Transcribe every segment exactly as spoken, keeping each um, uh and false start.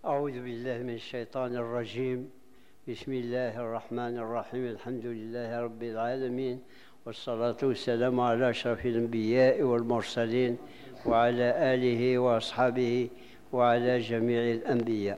أعوذ بالله من الشيطان الرجيم. بسم الله الرحمن الرحيم. الحمد لله رب العالمين، والصلاة والسلام على أشرف الأنبياء والمرسلين وعلى آله وأصحابه وعلى جميع الأنبياء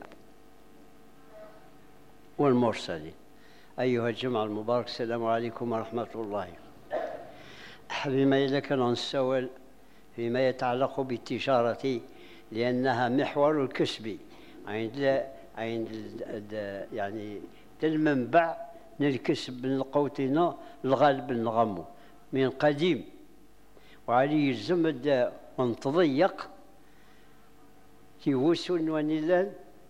والمرسلين. أيها الجمع المبارك، السلام عليكم ورحمة الله. بما إذا نسول فيما يتعلق بالتجارة، لأنها محور الكسب عند عند يعني المنبع نلكسب من قوتنا الغالب نغمو من قديم، وعليه الزمد ونتضيق تيوسن ونلان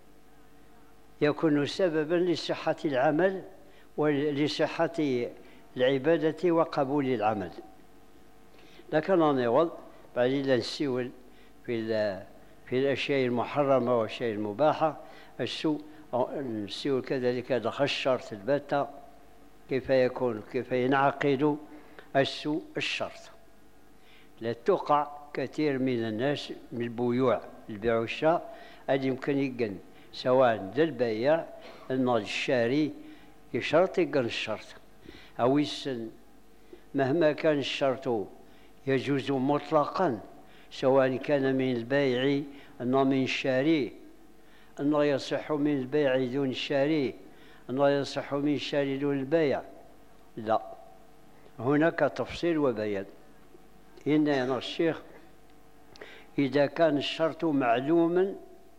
يكون سببا لصحة العمل ولصحة العبادة وقبول العمل. لكن نعوض بعد نسيول في في الأشياء المحرمة والأشياء المباحة. السوء نسيول كذلك دخل الشرط البتة، كيف يكون كيف ينعقد السوء الشرط. لا تقع كثير من الناس من البيوع البيع والشراء اللي يمكن يقن سواء للبيع أن الشاري يشرط يقن الشرط أو يسن مهما كان الشرط يجوز مطلقا، سواء كان من البائع أنه من الشاري أنه يصح من البيع دون الشاري أنه يصح من الشاري دون البيع. لا، هناك تفصيل وبيان. إن يا الشيخ إذا كان الشرط معلوما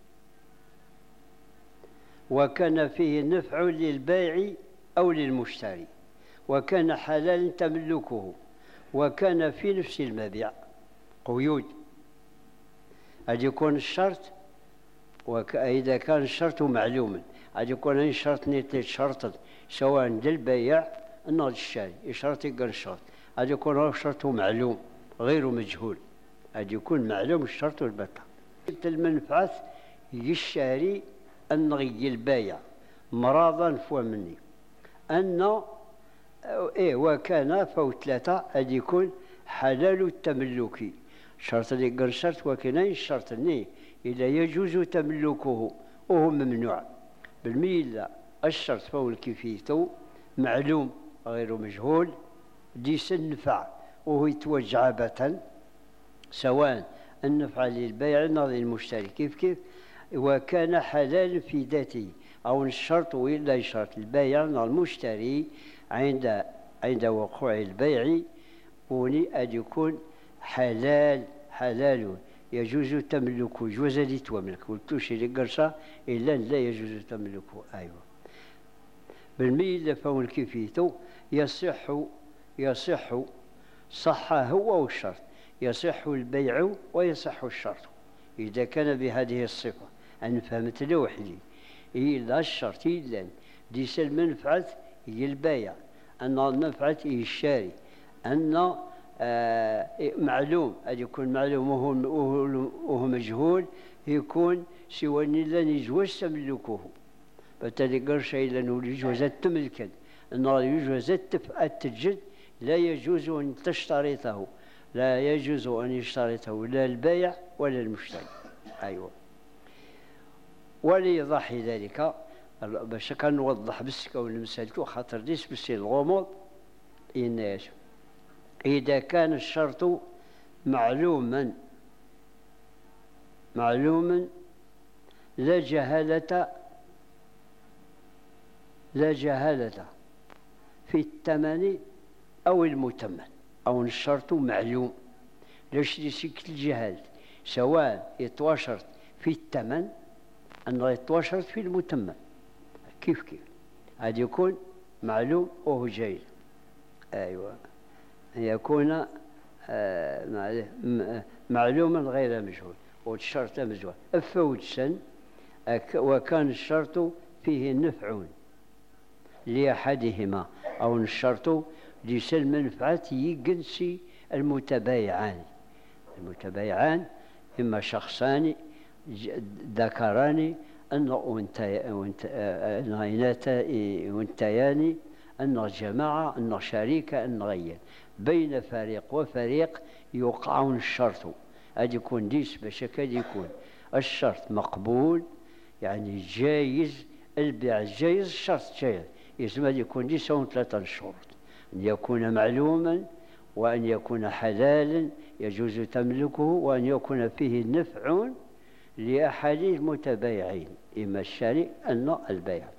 وكان فيه نفع للبائع أو للمشتري وكان حلالا تملكه وكان في نفس المبيع، قيود قد يكون الشرط وإذا كان الشرط معلوما قد يكون أي شرط نيت شرط سواء للبيع أو للشاري يشرط يقل الشرط قد يكون الشرط معلوم غير مجهول، قد يكون معلوم الشرط البتة. المنفعة للشاري أن البايع مراضا فوا مني أن إيه وكان فوت ثلاثة قد يكون حلال التملك. شرط اللي قال شرط وكاين الشرط ني إلا يجوز تملكه وهو ممنوع بالميل. الشرط فهو كيفيته معلوم غير مجهول ديس النفع وهو يتوجه عبثا، سواء النفع للبيع أو للمشتري كيف كيف، وكان حلال في ذاته أو الشرط وإلا يشرط البيع أو المشتري عند عند وقوع البيع وني أن يكون حلال حلال يجوز تملكه جوز اللي تملك والتوشي لقرصة إلا لا يجوز تملكه. أيوة بالميل فهو كيفيته يصح يصح صح هو والشرط، يصح البيع ويصح الشرط إذا كان بهذه الصفة. أنا فهمت لوحدي إلا الشرط إلا ديس المنفعة هي البيع، أن المنفعة هي الشاري، أن آه معلوم أن يكون معلوم وهو, وهو مجهول يكون سوى إلا يجوز تملكه. بالتالي قرش إلا يجوز تملكا أنه يجوز التجد لا يجوز أن تشترطه، لا يجوز أن يشترطه لا البائع ولا المشتري. أيوة وليضح ذلك باش كنوضح بس كون المسألة خاطر ليس بس الغموض. إن إذا كان الشرط معلوما معلوما لا جهالة لا جهالة في الثمن أو المتمن، أو الشرط معلوم لاش يسكت الجهال، سواء يتواشرت في الثمن أنه يتواشرت في المتمن كيف كيف هذا يكون معلوم وهو جيد. أيوة يكون آه معلوما غير مجهول والشرط مجهول أفوت سن وكان الشرط فيه نفع لأحدهما أو الشرط ليس المنفعة يجنسي المتبايعان. المتبايعان إما شخصان ذكران أن أنثيان أن جماعة أن شريك أن غير بين فريق وفريق يوقعون الشرط. هذا يكون ديس باش كاد يكون الشرط مقبول يعني جايز البيع جايز، الشرط جايز، يسمى يكون يساوي ثلاثة الشروط: أن يكون معلوما، وأن يكون حلالا يجوز تملكه، وأن يكون فيه نفع لأحد المتبايعين، إما الشاري أو البيع.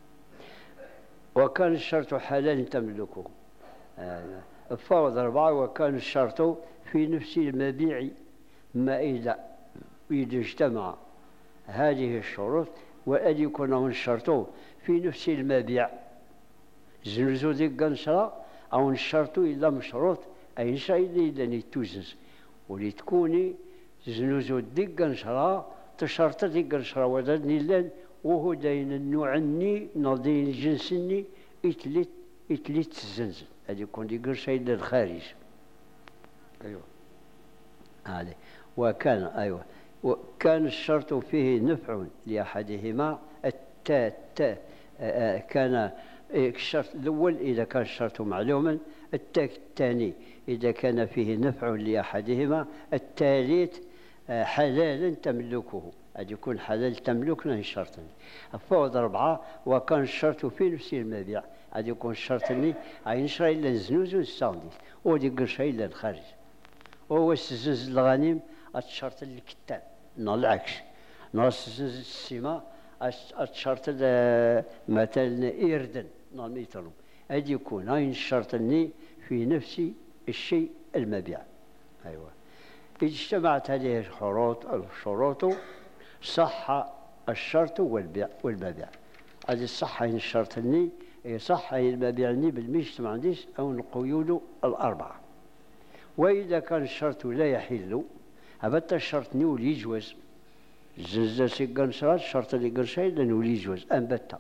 وكان الشرط حلالا تملكه. آه. فوض أربعة: وكان الشرط في نفس المبيع، ما إذا إذا اجتمع هذه الشروط، وأن يكون الشرط في نفس المبيع، زنزو ذيك نشرة أو الشرط إلا مشروط أي شيء إلا نتوزنز، ولتكوني زنزو ذيك نشرة تشرط ذيك نشرة ودادني لان وهو داين النوع الني نضين الجنس الني إتلت إتلت الزنزل، هذا يكون ذيك شيء للخارج. أيوه هذه. وكان أيوه وكان الشرط فيه نفع لأحدهما. التا التا كان الشرط الأول إذا كان الشرط معلوما، الثاني إذا كان فيه نفع لأحدهما، الثالث حلالا تملكه، هذا يكون حلال تملك له الشرط. فوض أربعة: وكان الشرط في نفس المبيع، هذا يكون الشرط اللي عين شراء إلا الزنوز والسانديس، وديك شراء إلا الخارج، وهو الزنز الغنيم الشرط الكتان، نو العكس، نو الزنز السماء الشرط مثلا إيردن نو الميترو، هذا يكون عين الشرط اللي في نفس الشيء المبيع. أيوة. إذا اجتمعت هذه الشروط الشروط صح الشرط والبيع والمبيع. هذه الصحة الشرط اللي صح المبيع اللي بالمجتمع عنديش أو القيود الأربعة. وإذا كان الشرط لا يحل، هبت الشرط نولي يجوز زنزة سيقان شرط الشرط اللي قال شيء لنولي يجوز أنبتا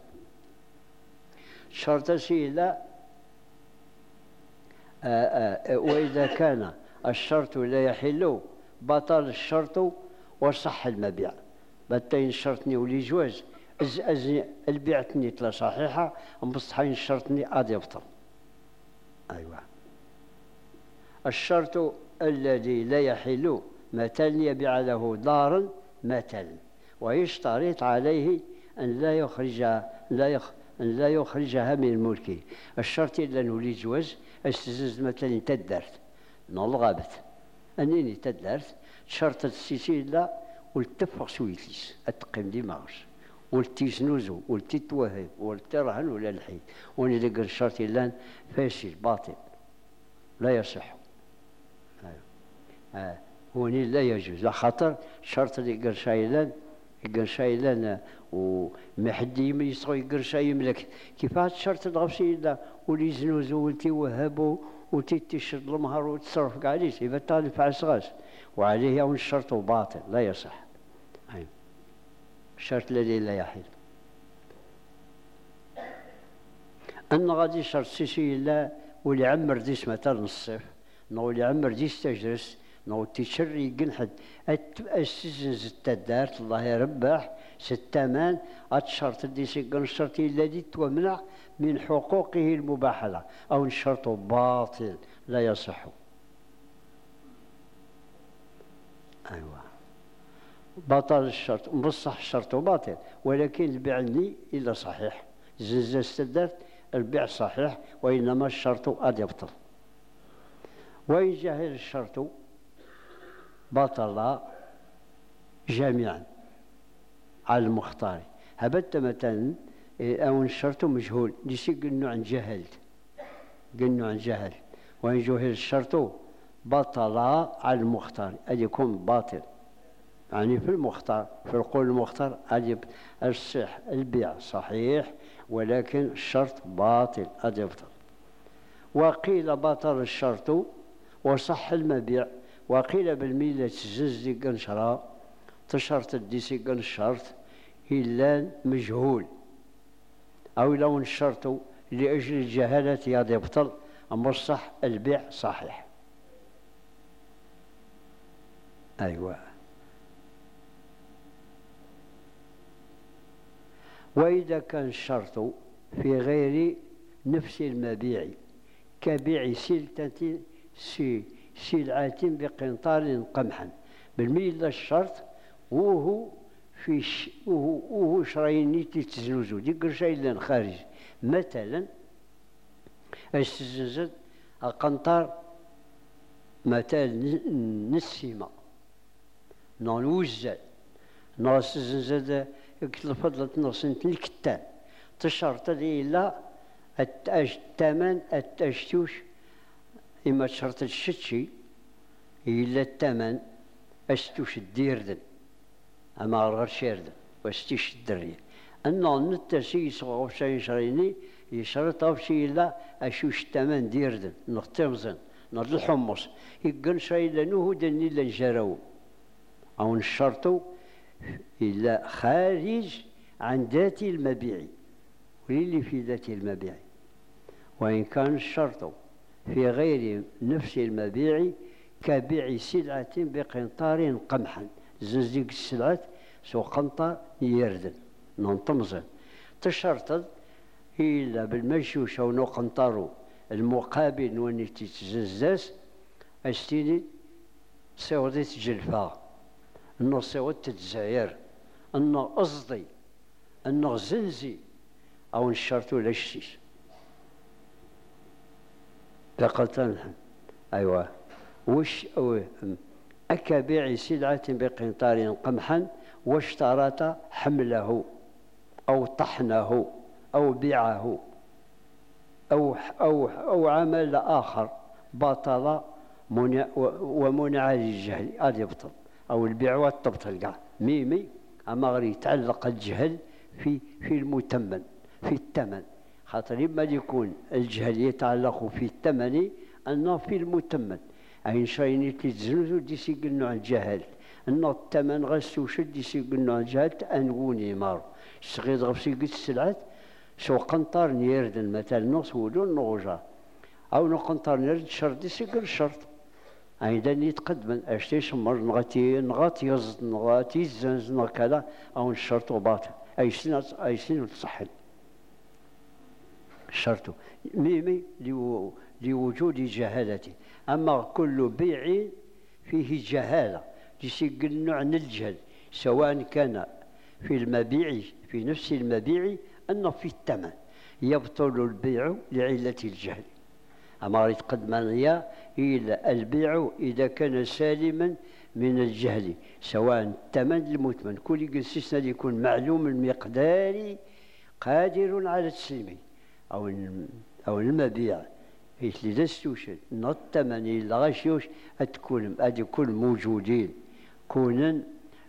شرط سيلا. وإذا كان الشرط لا يحل بطل الشرط وصح المبيع. بتين الشرط نولي يجوز أز أز البيع تنيت صحيحة، مصحين الشرط ني أدي يبطل. أيوة. الشرط الذي لا يحل مثلا يبيع له دارا مثلا ويشترط عليه أن لا يخرج لا يخ أن لا يخرجها من ملكه. الشرط إلا نولي جواز استزز مثلا تدرت نلغبت أنني تدرت شرط السيسي لا والتفق سويتيس التقيم دي ماغش والتيسنوزو والتيتوهب والترهن ولا الحيد وني لقى الشرط إلا فاشل باطل لا يصح. آه. هوني لا يجوز لخاطر شرط اللي يقر شايلان يقر شايلان وما حد يسوي يقر شاي يملك كيفاش شرط الغبسي لا ولي زنوزو ولتي وهبو ولتي تشد المهر وتصرف كاع عليه يبقى طالب فعل صغاش وعليه يوم الشرط باطل لا يصح. أيوة. الشرط الذي لا يحل أن غادي شرط سيسي لا ولي عمر ديس مثلا الصيف نولي عمر ديس تجلس نو تشري قنحد السجنز التدارت الله يربح ستمان الشرط دي سيقن الشرط الذي تمنع من حقوقه المباحلة أو الشرط باطل لا يصح. أيوة. بطل الشرط مصح الشرط باطل ولكن البيع لي إلا صحيح زنزة استدارت البيع صحيح وإنما الشرط قد يبطل. ويجهل الشرط بطل جميعا على المختار. هبت مثلا أو الشرط مجهول ديسي قلنا عن جهلت قلنا عن جهل وإن جهل الشرط بطل على المختار أن يكون باطل يعني في المختار في القول المختار أجب الصح البيع صحيح ولكن الشرط باطل أن يبطل. وقيل بطل الشرط وصح المبيع وقيل بالميلة تززي قنشرة تشرط الديسي قنشرط إلا مجهول أو لو الشرط لأجل الجهالة ياد يبطل أما الصح البيع صحيح. أيوة. وإذا كان الشرط في غير نفس المبيع كبيع سلة سي سلعة بقنطار قمحا بالميل الشرط وهو في ش... وهو, وهو شرايني تتزوزو ديك الشيء اللي خارج مثلا السزنزد القنطار مثلا نسيمة نون وزال ناس السزنزد الفضلة نصنت الكتان تشرط لي لا الثمن التشتوش إما تشرط الشتشي إلا الثمن أشتوش الديردن أما غير شيردن واستيش الدرية أنه نتسي صغو شي شريني يشرط أو شي إلا أشوش الثمن ديردن نختمزن نضل الحمص يقن شي لنوه دني لنجرو أو نشرطو إلا خارج عن ذات المبيع واللي في ذات المبيع وإن كان الشرط في غير نفس المبيع كبيع سلعة بقنطار قمحا زنزيق السلعة سو قنطار يردن ننطمزن تشرط إلا بالمشوش أو نقنطارو المقابل واني تتززاز أستيني سيودي تجلفا أنه سيود تتزاير أنه قصدي أنه زنزي أو نشرتو لشتيش فقلت أيوة وش أو أكبيع سلعة بقنطار قمحا واشترط حمله أو طحنه أو بيعه أو أو أو عمل آخر بطل منع ومنع للجهل هذا يبطل أو البيع والتبطل كاع ميمي أما غير يتعلق الجهل في في المتمن في الثمن خاطر إما يكون الجهل يتعلق في الثمن أنه في المتمن أين شايني تزنزو دي سيقلنو عن الجهل أنه الثمن غسو شد دي سيقلنو عن الجهل أنغوني مار صغير غفسي قد السلعات سو قنطار نيردن مثلا نصولو نغجا أو نقنطار نيرد شرط دي سيقل شرط أيضا يتقدم أشتي شمر نغاتي نغاتي يزد نغاتي زنز نغكذا أو الشرط باطل أي سنة أي سنة تصحن الشرط ميمي لوجود جهالة أما كل بيع فيه جهالة يسجل نوع من الجهل سواء كان في المبيع في نفس المبيع أنه في الثمن يبطل البيع لعلة الجهل أما يتقدم لي إلى البيع إذا كان سالما من الجهل سواء الثمن المثمن كل قسيسنا يكون معلوم المقدار قادر على تسليمه أو أو المبيع اللي دستوش الثمن اللي غاشيوش تكون هذه كل موجودين كونن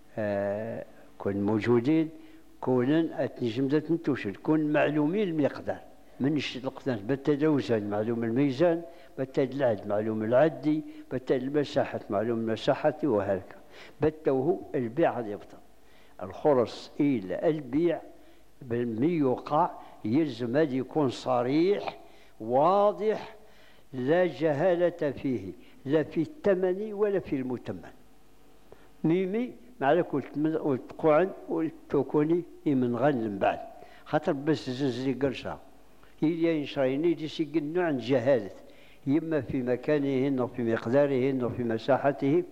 آه كون موجودين كونن أتنجم ذات نتوشل كون معلومين المقدار من القدر بالتجاوزان معلوم الميزان بالتدلعد معلوم العدي بالمساحة معلوم المساحة وهكذا بالتوه البيع يبطل الخرص إلى البيع بالميوقع يلزم أن يكون صريح واضح لا جهالة فيه لا في الثمن ولا في المتمن ميمي مع كل والتقوعن والتوكوني من غن بعد خاطر بس زنزلي قرشة هي ينشريني دي سيقل نوع عن جهالة إما في مكانه وفي مقداره وفي مساحته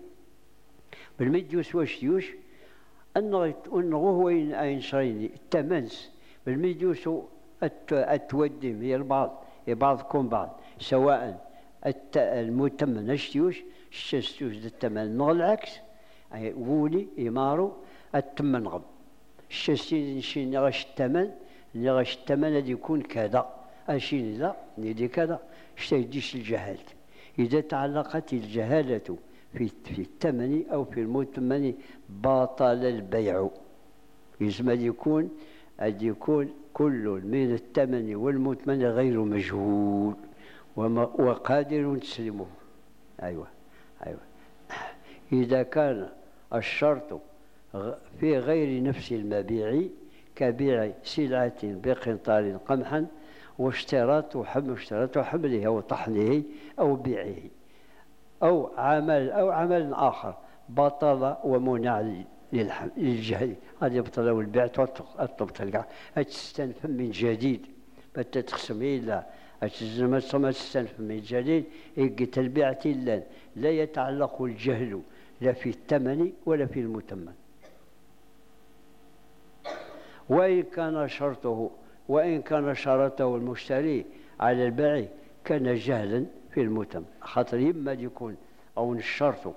بالميديوس واشتيوش أنه هو ينشريني التمنس بالميديوس التودم هي البعض بعضكم بعض سواء المتمن اشتيوش الشستوش التمن العكس ولي إمارو التمن غم الشستين نشين غش التمن غش التمن الذي يكون كذا أشين ذا ندي كذا اشتيديش الجهالة إذا تعلقت الجهالة في في الثمن أو في المتمن باطل البيع يجب أن يكون أن يكون كل من الثمن والمتمن غير مجهول وقادر تسلمه أيوة أيوة إذا كان الشرط في غير نفس المبيع كبيع سلعة بقنطار قمحا واشتراط حمل اشتراط حمله أو طحنه أو بيعه أو عمل أو عمل آخر بطل ومنع للجهل هذا يبطل والبيع تبطل كاع تستنفم من جديد بتا تقسم إلا أتزم تستنفم من جديد إيقت البيع تلا لا يتعلق الجهل لا في الثمن ولا في المتمن وإن كان شرطه وإن كان شرطه المشتري على البائع كان جهلا في المتم، خاطر يما يكون أو الشرط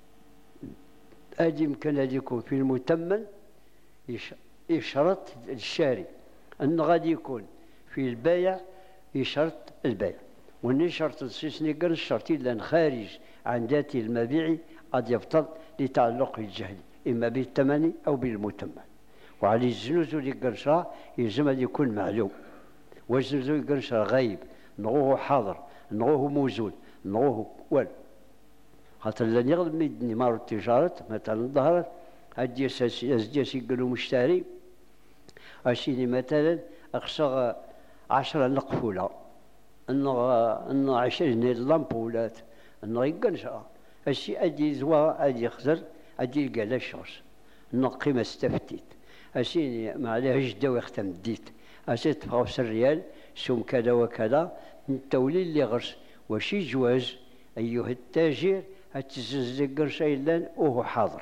هذا يمكن أن يكون في المتمن يشرط الشاري أن غادي يكون في البائع يشرط البائع، وإن شرط السيسني كان الشرط إلا خارج عن ذات المبيع قد يفترض لتعلق الجهل إما بالثمن أو بالمتمن. وعلى الزنوز اللي قرشها يلزم أن يكون معلوم، والزنوز اللي قرشها غايب نغوه حاضر نغوه موجود نغوه والو، خاطر لن يغلب ميدني مار التجارة مثلا ظهرت هادي أساس يقولوا مشتري أشيني مثلا أخشى عشرة نقفولة أنه أنه عشرين لامبولات أنه يقنشها الشيء أدي زوا أدي يخزر أدي يلقى لا شخص أنه قيمة استفتيت أشيني ما عليها جدا ويختم ديت أشي تبغى ريال سوم كذا وكذا التولي اللي غرس وشي جواز أيها التاجر هتزنزق قرشا إلا وهو حاضر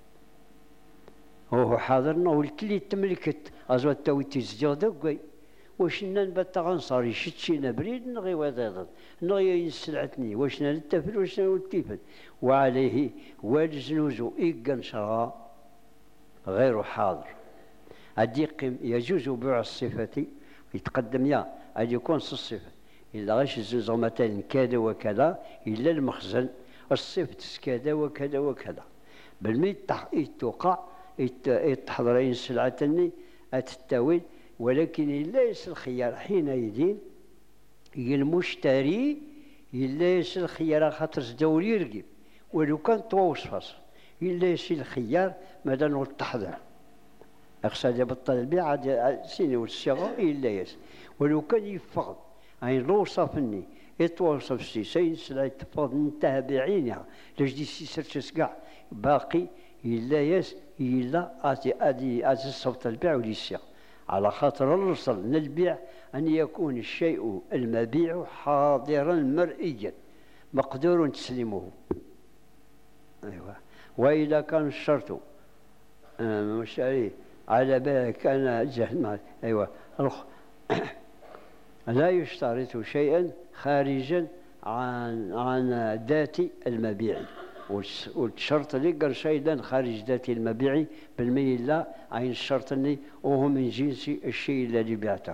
وهو حاضر نو الكلي تملكت أزوات تاوي تزجاغ دقوي واش نبات غنصار يشتشينا بريد نغي وضيضا نغي ينسلعتني واش نتفل واش نتفل وعليه والزنوزو إيقان شرا غير حاضر أديق يجوز بيع الصفة يتقدم يا أدي يكون الصفة إلا غاش الزنزو مثلا كذا وكذا إلا المخزن الصفة كذا وكذا وكذا بالميت يتوقع يتحضرين سلعتني أتتاويل، ولكن ليس الخيار حينئذ هي المشتري ليس الخيار خاطر زدوري يرقب ولو كان توصفص ليس الخيار ماذا نقول التحضير أقصد يبطل البيع عاد سيني والصيغة إلا يس ولو كان يفقد عين لو صافني يتوصف سي سي سلعة تفقد انتهى بعينها لاش دي سي سرتش كاع باقي إلا يس إلا أتي أدي أتي صوت البيع وليسيا على خاطر الرسل من البيع أن يكون الشيء المبيع حاضرا مرئيا مقدور تسليمه. أيوة. وإذا كان الشرط مشتري على بيع كان جهل أيوة لا يشترط شيئا خارجا عن عن ذات المبيع، والشرط اللي قال شيئا خارج ذات المبيع بالميل لا عين الشرط اللي وهو من جنس الشيء الذي بعته.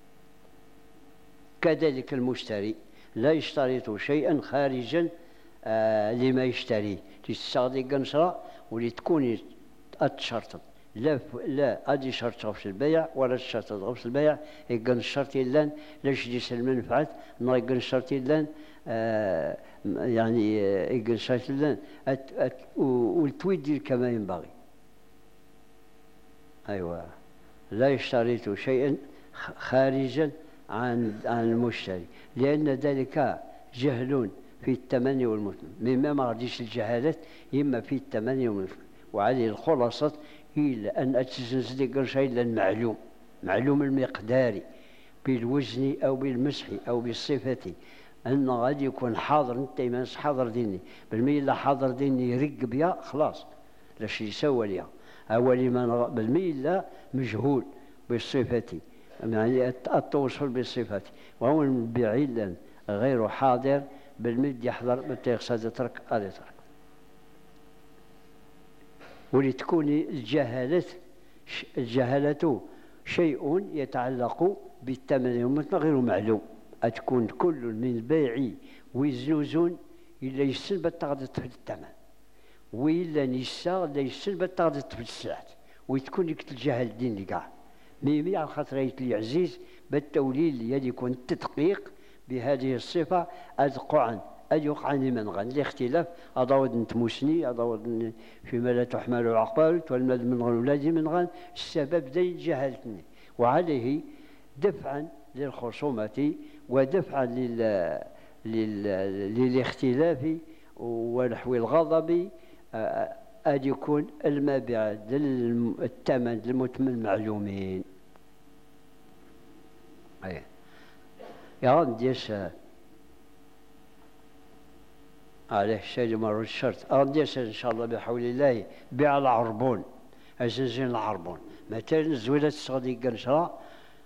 كذلك المشتري لا يشترط شيئا خارجا آه لما يشتريه تستغدي قنشرة ولتكون الشرط لا لا ادي شرط في البيع ولا الشرط في البيع يقن الشرط الا لاش ديس المنفعه ما يقن الشرط الا آه يعني يقن الشرط الا والتويدير كما ينبغي. ايوه لا يشترط شيئا خارجا عن عن المشتري لان ذلك جهل في الثمن والمثمن مما ما غاديش الجهالات اما في الثمن والمثمن. وعليه الخلاصه هي أن أتزنزل قرشا إلا المعلوم معلوم المقدار بالوزن أو بالمسح أو بالصفة أن غادي يكون حاضر أنت ما حاضر ديني بالميل حاضر ديني يرق بها خلاص لاش يسوى ليها أول ما بالميل مجهول بالصفة يعني التوصل بالصفة وهو المبيع إلا غير حاضر بالميل يحضر متى يقصد يترك هذا يترك. ولتكون الجهالة الجهالة شيء يتعلق بالثمن والمثمن غير معلوم أتكون كل من البيع ويزنوزون إلا يسلب التغضط في الثمن وإلا نسا لا يسلب التغضط في السلعة وتكون لك الجهل دين لكاع ميمي على خاطر لي عزيز بالتوليل يدي يكون التدقيق بهذه الصفة أدقعا أن يوقع من غن الاختلاف أضاود نتموسني أضاود فيما لا تحمل العقبال والمال من غن ولادي من غن السبب ذي جهلتني وعليه دفعا للخصومة ودفعا لل... لل... للاختلاف ونحو الغضب أن يكون المبيع الثمن المثمن معلومين. أيه يا نديش عليه الشيء مر الشرط أرديس إن شاء الله بحول الله بيع العربون أزنزين العربون مثلا زويلة الصغدي قنشرة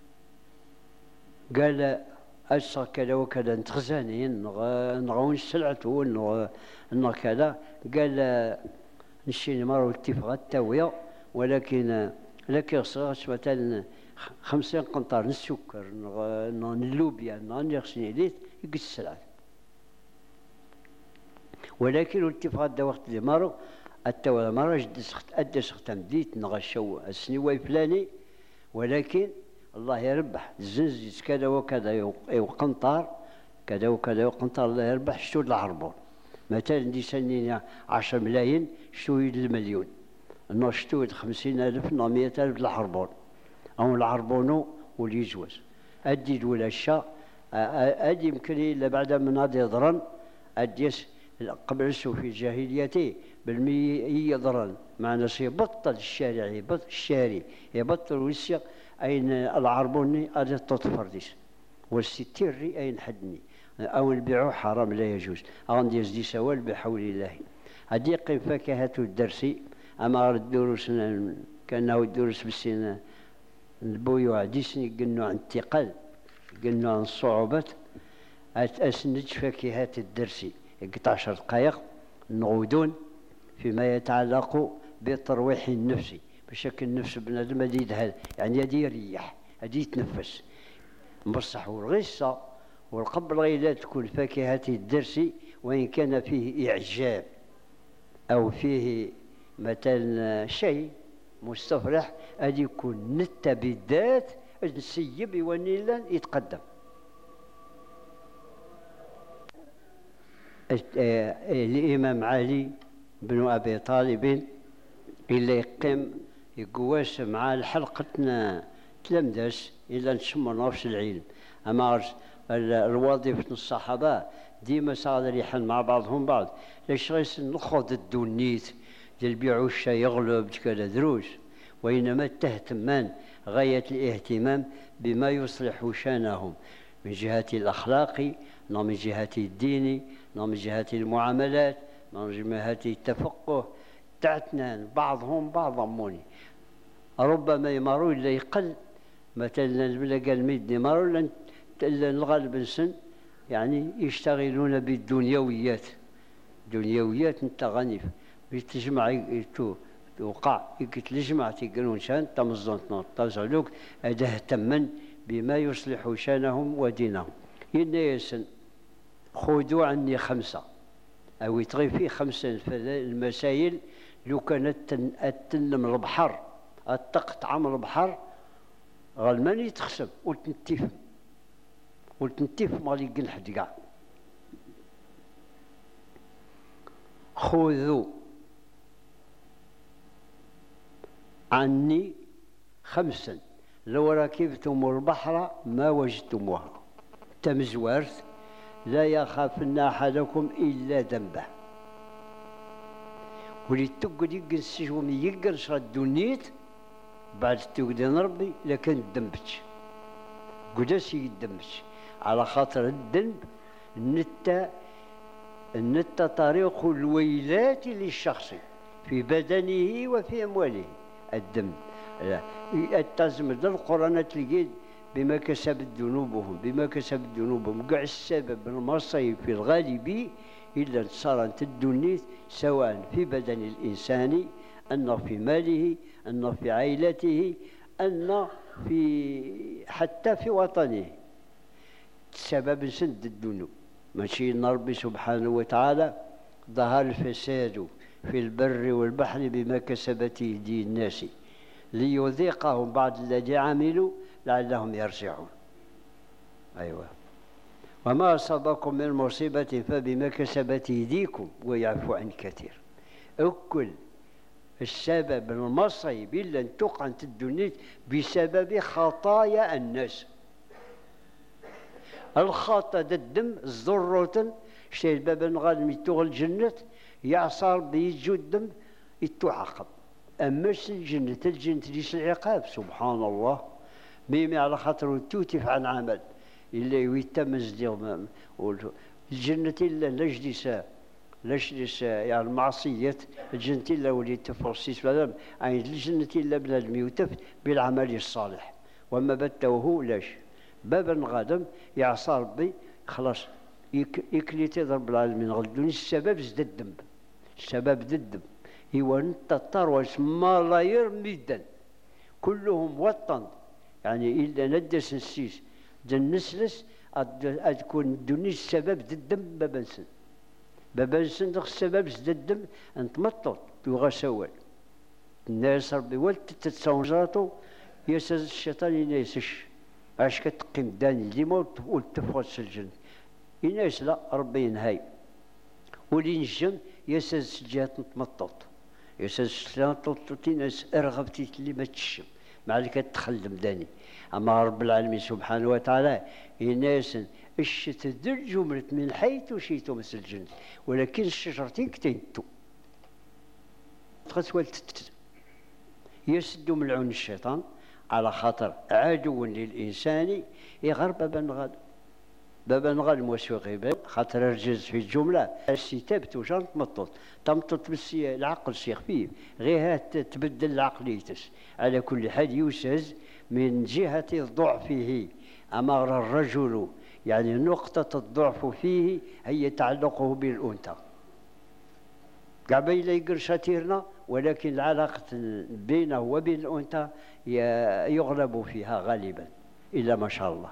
قال أشرا كذا وكذا نتخزانين نغون سلعته نغ كذا قال نشيني مرة اتفاق التاوية ولكن لكن صغاش مثلا خمسين قنطار من السكر نغ اللوبيا نغ نغسني ليت يقص السلعة ولكن الاتفاق دا وقت اللي مارو التاوية مرة جد سخت أدى سخت مديت نغشو السنوي فلاني ولكن الله يربح الزنزيز كذا وكذا وقنطار كذا وكذا وقنطار الله يربح شتو العربون مثلا دي سنين عشرة ملايين شتو المليون انه شتو خمسين ألف نو مئة ألف العربون أو العربونو واللي يجوز أدي الولا الشا أدي يمكن إلا بعد من هذا يضرن أديس قبل في الجاهلية بالمية يضرن مع نصيب بطل الشارع يبطل الشاري يبطل ويسيق أين العربوني أدي تطفرديس والستيري أين حدني أو البيع حرام لا يجوز أغندي يزدي سوال بحول الله هذه قيم فاكهة الدرسي أما الدروس كأنه الدروس بالسنة البويو عديسني قلنا عن الثقل قلنا عن الصعوبات أسند فاكهة الدرسي قطع عشر دقائق نغودون فيما يتعلق بالترويح النفسي بشكل النفس بنادم هذه يدهل يعني هذه يريح هذه يتنفس بصح والغصة والقبل غير تكون فاكهة الدرسي وإن كان فيه إعجاب أو فيه مثلا شيء مستفرح أن يكون نت بالذات نسيب ونيلا يتقدم الإمام علي بن أبي طالب إلا يقيم يقواس مع الحلقتنا تلمدس إلا نشم نفس العلم أما الوظيفة الصحابة ديما صار يحن مع بعضهم بعض ليش غيس نخوض الدونيت ديال البيع والشا يغلب كذا دروس وإنما تهتمان غاية الاهتمام بما يصلح شانهم من جهة الأخلاق من جهة الدين من جهة المعاملات من جهة التفقه تعتنا بعضهم بعض أموني ربما يمروا إلا يقل مثلا بلقى الميد يمروا إلا الغالب السن يعني يشتغلون بالدنيويات دنيويات انت غني تجمع توقع يتجمع تيقولون شان تمزون تزعلوك هذا اهتمن بما يصلح شانهم ودينهم إن يسن خذوا عني خمسة أو يتغي فيه خمسة المسائل لو كانت تنم البحر الطقت عمر البحر غالمان يتخسب وتنتف وتنتف مالي قنح دقاع خذوا عني خمسا لو ركبتم البحر ما وجدتموها تمزوارث لا يخافن أحدكم إلا ذنبه ولتقعد يقنسج ومن يقنش ردونيت بعد تقدين ربي لكن دنبتش قداس يدنبتش على خاطر الذنب النتا النتا طريق الويلات للشخص في بدنه وفي أمواله الذنب التزم القرآن تلقيت بما كسبت ذنوبهم بما كسبت ذنوبهم قاع السبب المصيب في الغالب إلا صارت الدنيا سواء في بدن الإنسان أن في ماله أن في عائلته أن في حتى في وطنه سبب سد الذنوب ماشي إن ربي سبحانه وتعالى ظهر الفساد في البر والبحر بما كسبت أيدي الناس ليذيقهم بعض الذي عملوا لعلهم يرجعون أيوة وما أصابكم من مصيبة فبما كسبت أيديكم ويعفو عن كثير أكل السبب المصيب إلا أن تقع الدنيا بسبب خطايا الناس الخطأ الدم ضرورة شيء الباب نغال ميتوغ الجنة يعصر بيجو الدم يتعاقب أما الجنة الجنة ليس العقاب سبحان الله ميمي على خاطر توتف عن عمل إلا يتمز اليوم الجنة إلا لجلسة لاش ليش يعني المعصية الجنة إلا وليت تفرسيس بلادم عين الجنة إلا بلادم يوتف بالعمل الصالح. وما بتوه لاش بابا غادم يعصى ربي خلاص يكليتي رب العالمين غدوني السبب زد الذنب. السبب ذا الذنب هو انت الطروس ما لا يرميدا كلهم وطن يعني إلا ندس نسيس دن نسلس تكون دوني السبب ذا الذنب بابا نسن بابا نسن داك السبب زد الذنب انت مطط يغا سوال الناس ربي ولت تتسونجاتو يساز الشيطان ينايسش عاش كتقيم داني ديما ولتفوت الجن ينايس لا ربي ينهاي ولي نجم يساز السجات نتمطط يساز السجات تيناس ارغبتي اللي ما تشم مع اللي كتخلم داني اما رب العالمين سبحانه وتعالى يناس الشت ذو الجملة من حيث شئت مثل الجن ولكن الشجرتين كتنتو يسد ملعون الشيطان على خاطر عدو للإنسان يغرب بابا نغاد بابا نغاد موسوقي خاطر رجز في الجملة الستاب توجان تمطط تمطط بس العقل شيخ فيه غير تبدل العقليتس على كل حال يوسز من جهة ضعفه أمر الرجل يعني نقطة الضعف فيه هي تعلقه بالأنثى قبيل يقر شاتيرنا ولكن العلاقة بينه وبين الأنثى يغلب فيها غالبا إلا ما شاء الله.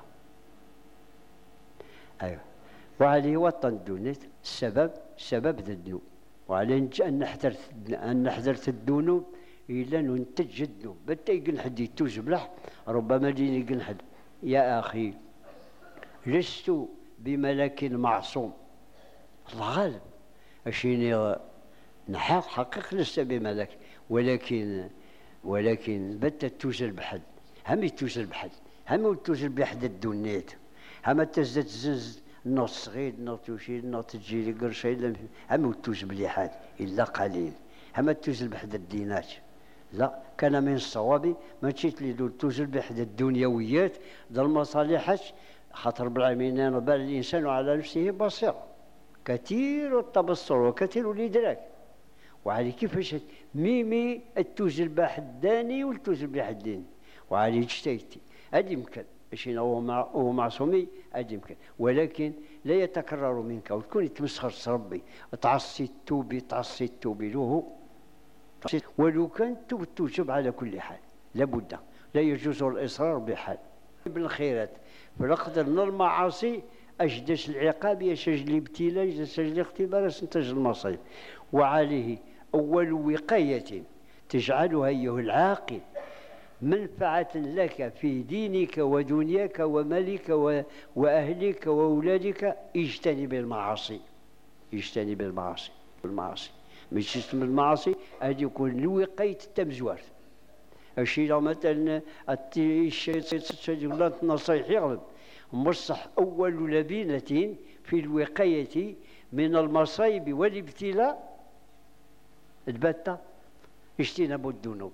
أيوة وعليه وطن دونت السبب سبب ذا الذنوب وعليه أن نحذر أن نحذر الذنوب إلا ننتج الذنوب بتا يقنحد يتوز بلح ربما دين يقنحد يا أخي لست بملك معصوم الله غالب أشيني نحق حقق لست بملك ولكن ولكن بتا توزل بحد هم توزل بحد هم توزل بحد الدنيات هم تزداد زنز نص صغير نص توشي نص تجي لي قرشين هم توزل بلحاد إلا قليل هم توزل بحد الدينات لا كان من الصواب ما تشيت لي دول توزل بحد الدنيويات ذا المصالحات خاطر بالعالمين أنا بال الإنسان على نفسه بصير كثير التبصر وكثير الإدراك وعلي كيفاش ميمي التوزل بحد داني والتوزل بحد ديني وعلي اجتهدتي هذا يمكن شيء هو مع هو معصومي هذا يمكن ولكن لا يتكرر منك وتكون تمسخر ربي تعصي التوبي تعصي التوبي له ولو كان توجب على كل حال لابد لا يجوز الإصرار بحال بالخيرات فنقدر من المعاصي أجدش العقاب يشج الابتلاء يشج الاختبار ينتج المصائب وعليه أول وقاية تجعلها أيها العاقل منفعة لك في دينك ودنياك ومالك وأهلك وأولادك اجتنب المعاصي اجتنب المعاصي المعاصي مش تجتنب المعاصي هذه يكون الوقاية التمزوار الشيء لو مثلا الشيء نصيحة يغلب مصح أول لبنة في الوقاية من المصائب والابتلاء البتة اجتناب الذنوب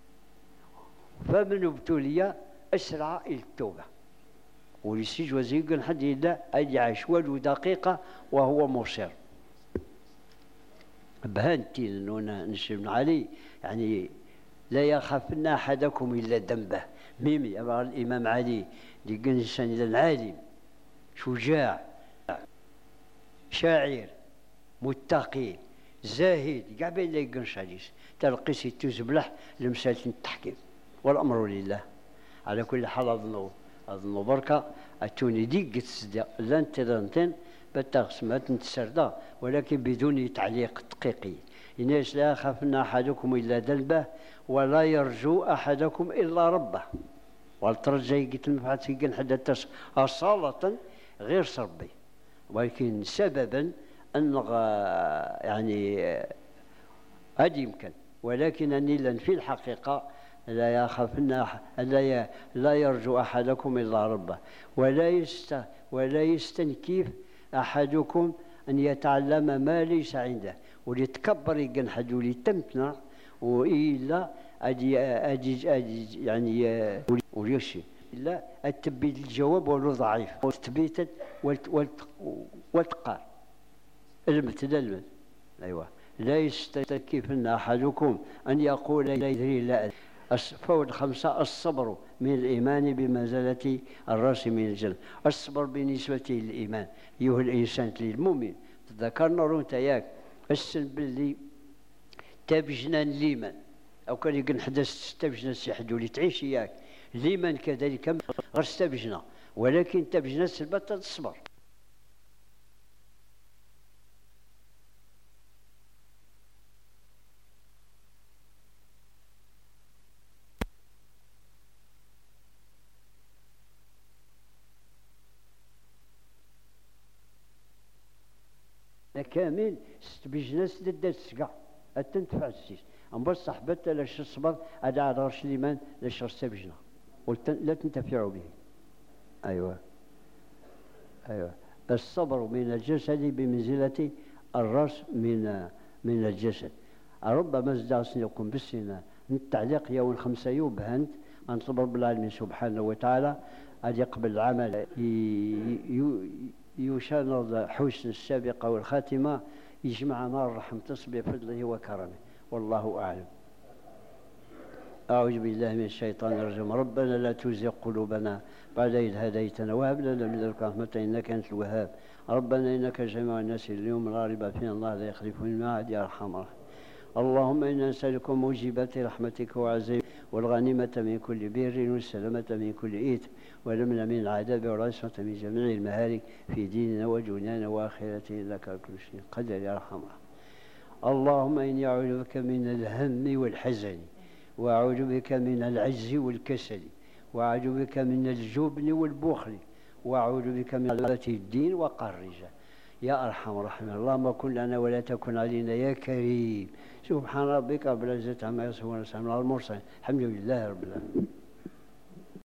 فمن ابتلي أسرع إلى التوبة ولسيج وزيق حد إلا أن يعيش ولو دقيقة وهو مصر بهانتين أنه نشبنا عليه يعني لا يخافن أحدكم إلا ذنبه ميمي أبغى الإمام علي اللي قال إنسان إلى العالم شجاع شاعر متقي زاهد كاع بين لا يقنش عليش تلقيس تزبلح لمسالة التحكيم والأمر لله على كل حال أظن أظن بركة أتوني ديك تصدق لن تدنتن بتغس ما تنتسردا ولكن بدون تعليق دقيقي الناس لا يخافن أحدكم إلا ذنبه ولا يرجو أحدكم إلا ربه والترجي قلت المفعل في قن حدث أصالة غير صربي ولكن سببا أن يعني هذا يمكن ولكن أني في الحقيقة لا يخافن لا لا يرجو أحدكم إلا ربه ولا يست ولا يستنكف أحدكم أن يتعلم ما ليس عنده وليتكبر يقن حد وليتمتنع وإلا أجي أجي أجي يعني وليشي لا التبيت الجواب ولو ضعيف وتبيتت والتقار المثل أيوة. لا يستكفن أحدكم أن يقول لا يدري لا أدري. فوق الخمسة: الصبر من الإيمان بمنزلة الرأس من الجنة. الصبر بالنسبة للإيمان أيها الإنسان للمؤمن تذكرنا رونت ياك السن باللي تبجنا ليمان أو كان يقول حدث تبجنا سيحدو اللي تعيش ياك ليمان كذلك غير تبجنا، ولكن تبجنا سلبة الصبر. كامل ستبجناس ضد السقع التنتفع السيس أم بس صاحبتها لاش الصبر هذا على رش ليمان لاش استبجنا قلت لا تنتفعوا به. أيوة أيوة. الصبر من الجسد بمنزلة الرأس من من الجسد. ربما ازدعسني لكم بالسنة التعليق يوم الخمسة يوم بهنت أن صبر بالعلم سبحانه وتعالى أن يقبل العمل يشان حسن السابقة والخاتمة يجمعنا الرحمة تصبح بفضله وكرمه والله أعلم. أعوذ بالله من الشيطان الرجيم. ربنا لا تزغ قلوبنا بعد إذ هديتنا وهب لنا من لدنك رحمة إنك أنت الوهاب. ربنا إنك جميع الناس اليوم لا ريب فيه الله لا يخلف الميعاد يا أرحم الراحمين. اللهم إنا نسألك موجبات رحمتك وعزيمتك والغنيمة من كل بر والسلامة من كل إثم والأمن من العذاب والعصمة من جميع المهالك في ديننا ودنيانا وآخرتنا إنك كل شيء قدر يا أرحم الراحمين. اللهم إني أعوذ بك من الهم والحزن وأعوذ بك من العجز والكسل وأعوذ بك من الجبن والبخل وأعوذ بك من غلبة الدين وقهر الرجال يا أرحم الراحمين. اللهم كن لنا ولا تكن علينا يا كريم. سبحان ربك رب العزة عما يصفون وسلام على المرسلين الحمد لله رب العالمين.